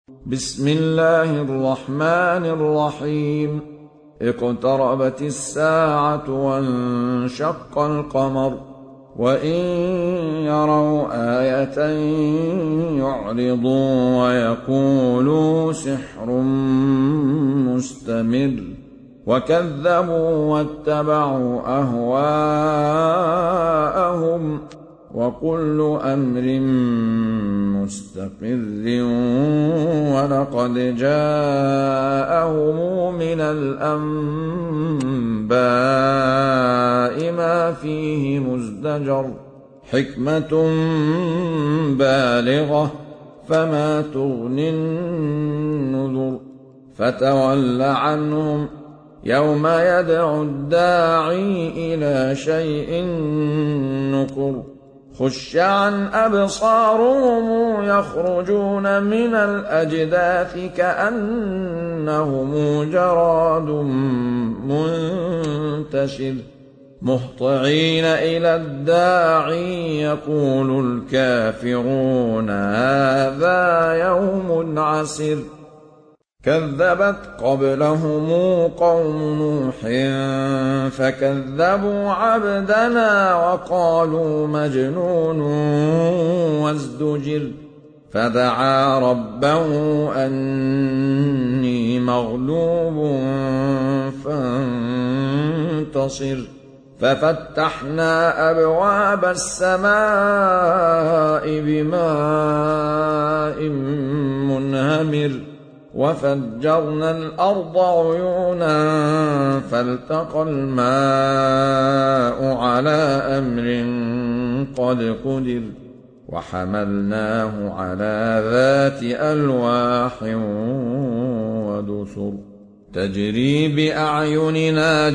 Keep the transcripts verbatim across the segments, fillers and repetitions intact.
بسم الله الرحمن الرحيم. اقتربت الساعة وانشق القمر وإن يروا آية يعرضوا ويقولوا سحر مستمر وكذبوا واتبعوا أهواءهم وكل أمر مستقر ولقد جاءهم من الأنباء ما فيه مزدجر حكمة بالغة فما تغني النذر فتول عنهم يوم يدعو الداعي إلى شيء نكر خش عن أبصارهم يخرجون من الأجداث كأنهم جراد منتشر مهطعين إلى الداعي يقول الكافرون هذا يوم عسر كذبت قبلهم قوم نوح فكذبوا عبدنا وقالوا مجنون وازدجر فدعا ربه أني مغلوب فانتصر ففتحنا أبواب السماء بماء منهمر وفجرنا الأرض عيونا فالتقى الماء على أمر قد قدر وحملناه على ذات ألواح ودسر تجري بأعيننا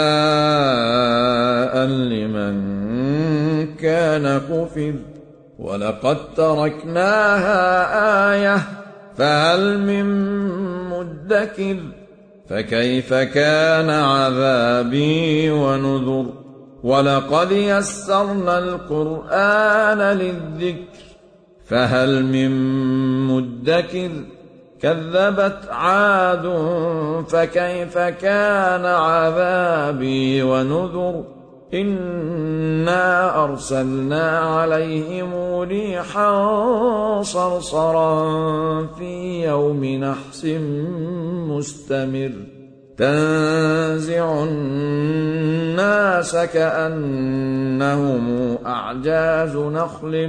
جزاء لمن كان كفر ولقد تركناها آية فهل من مدكر فكيف كان عذابي ونذر ولقد يسرنا القرآن للذكر فهل من مدكر كذبت عاد فكيف كان عذابي ونذر إنا أرسلنا عليهم ريحا صرصرا في يوم نحس مستمر تنزع الناس كأنهم أعجاز نخل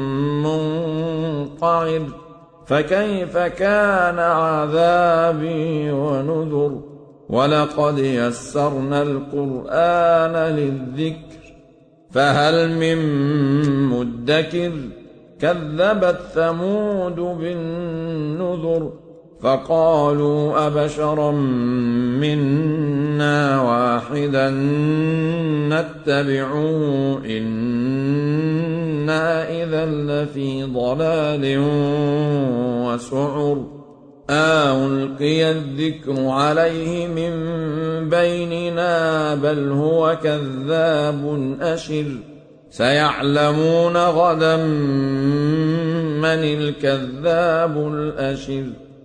منقعر فكيف كان عذابي ونذر ولقد يسرنا القرآن للذكر فهل من مدكر كذبت ثمود بالنذر فقالوا أبشرا منا واحدا نتبعه إنا إذا لفي ضلال وسعر ألقي الذكر عليه من بيننا بل هو كذاب أشر سيعلمون غدا من الكذاب الأشر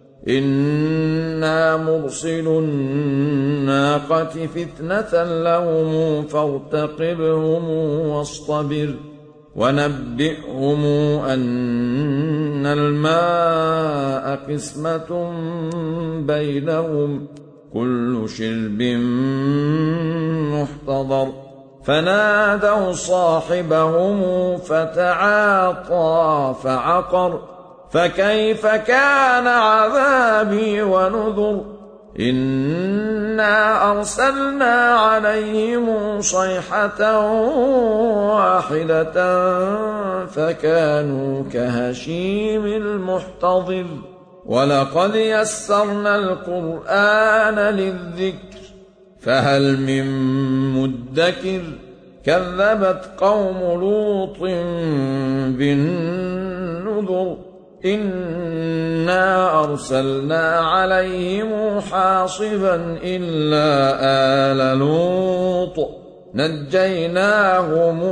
إنا مرسل الناقة فتنة لهم فارتقبهم واصطبر ونبئهم أن الماء قسمة بينهم كل شرب محتضر فنادوا صاحبهم فتعاطى فعقر فكيف كان عذابي ونذر إنا أرسلنا عليهم صيحة واحدة فكانوا كهشيم المحتضر ولقد يسرنا القرآن للذكر فهل من مدكر كذبت قوم لوط بالنذر إنا أرسلنا عليهم حاصبا إلا آل لوط نجيناهم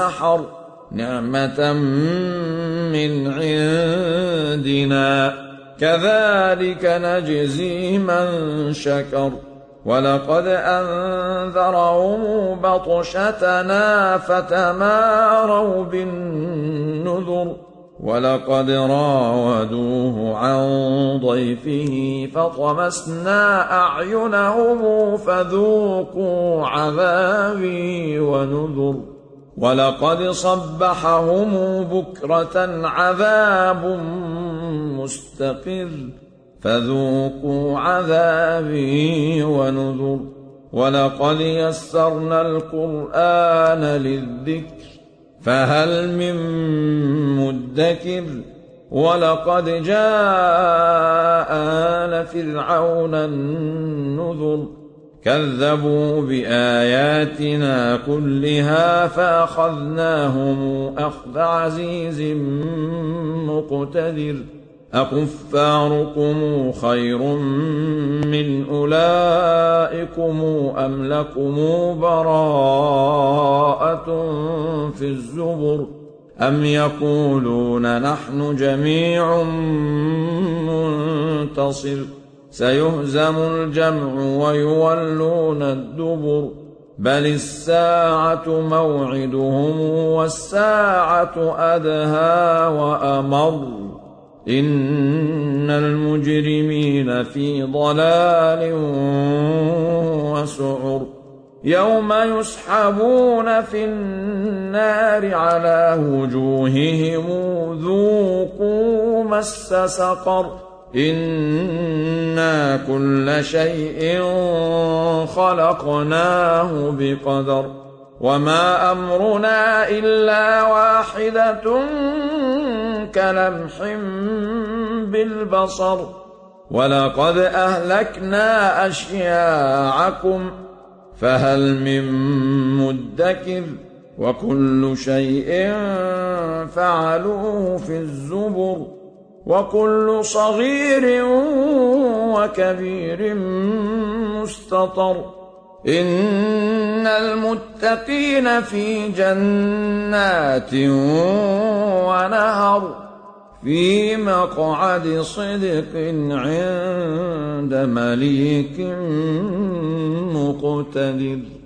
بسحر نعمة من عندنا كذلك نجزي من شكر ولقد أنذرهم بطشتنا فتماروا بالنذر ولقد راودوه عن ضيفه فطمسنا أعينهم فذوقوا عذابي ونذر ولقد صبحهم بكرة عذاب مستقر فذوقوا عذابي ونذر ولقد يسرنا القرآن للذكر فهل من مدكر ولقد جاء آل فرعون النذر كذبوا بآياتنا كلها فأخذناهم أخذ عزيز مقتدر أكفاركم خير من أولئكم أم لكم براءة في الزبر أم يقولون نحن جميع منتصر سيهزم الجمع ويولون الدبر بل الساعة موعدهم والساعة أدهى وأمر إن المجرمين في ضلال وسعر يوم يسحبون في النار على وجوههم ذوقوا مس سقر إنا كل شيء خلقناه بقدر وما أمرنا إلا واحدة كلمح بالبصر ولقد أهلكنا أشياعكم فهل من مدكر وكل شيء فعلوه في الزبر وكل صغير وكبير مستطر إن المتقين في جنات ونهر في مقعد صدق عند مليك مقتدر.